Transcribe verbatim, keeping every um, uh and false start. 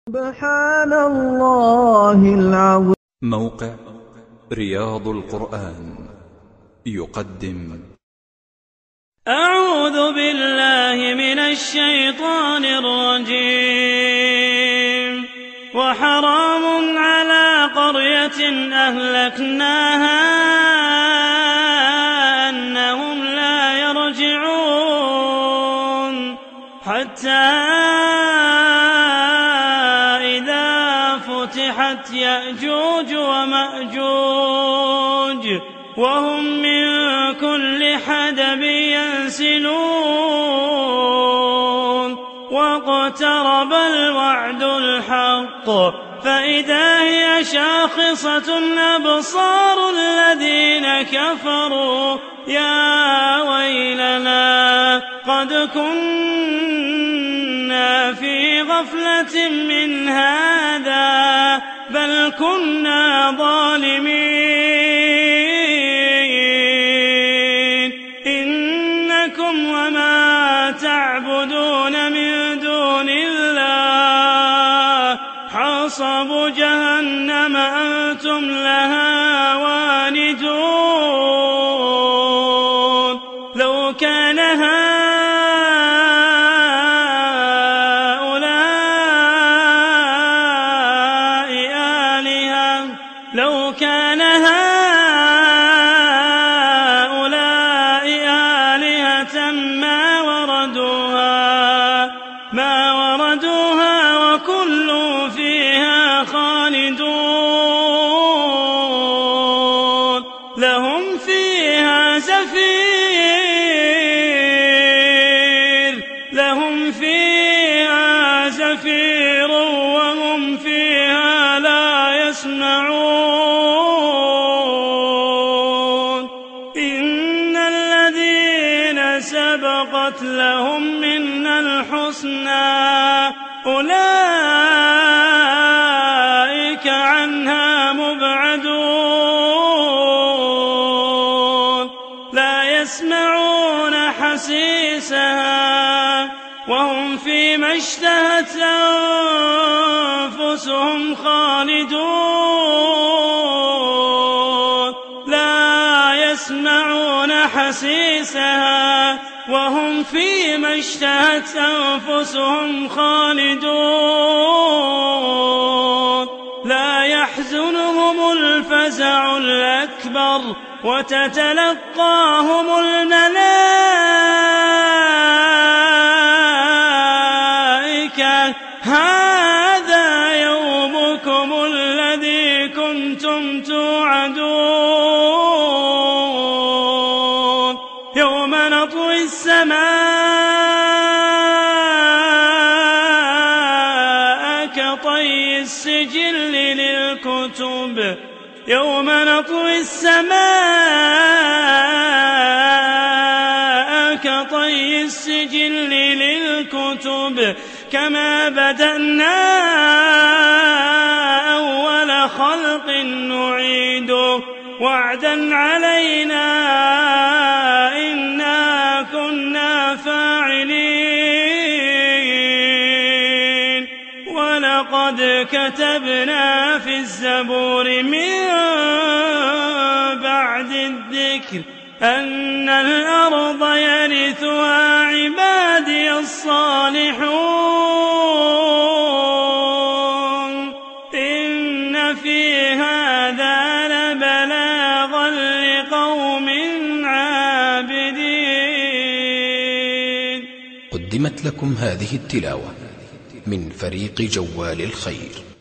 سبحان الله العظيم. موقع رياض القرآن يقدم أعوذ بالله من الشيطان الرجيم. وحرام على قرية أهلكناها أنهم لا يرجعون حتى فتحت يأجوج ومأجوج وهم من كل حدب ينسلون واقترب الوعد الحق فإذا هي شاخصة أبصار الذين كفروا يا ويلنا قد كنا في غفلة من هذا بل كنا ظالمين. إنكم وما تعبدون من دون الله حصب جهنم أنتم لها واردون. لو كان لو كان هؤلاء آلهة ما وردوها ما وردوها وكل فيها خالدون. لهم فيها زفير لهم فيها زفير وهم فيها لا يسمعون. سبقت لهم منا الحسنى أولئك عنها مبعدون. لا يسمعون حسيسها وهم فيما اشتهت أنفسهم خالدون. لا يسمعون حسيسها وهم فيما اشتهت أنفسهم خالدون. لا يحزنهم الفزع الأكبر وتتلقاهم الملائكة هذا يومكم الذي كنتم توعدون. يوم نطوي السماء كطي السجل للكتب يوم نطوي السماء كطي السجل للكتب كما بدأنا أول خلق نعيده وعدا علينا إنا كنا فاعلين. ولقد كتبنا في الزبور من بعد الذكر أن الأرض يرثها عبادي الصالحون. إن في هذا لبلاغا لقوم عابدين. قدمت لكم هذه التلاوة من فريق جوال الخير.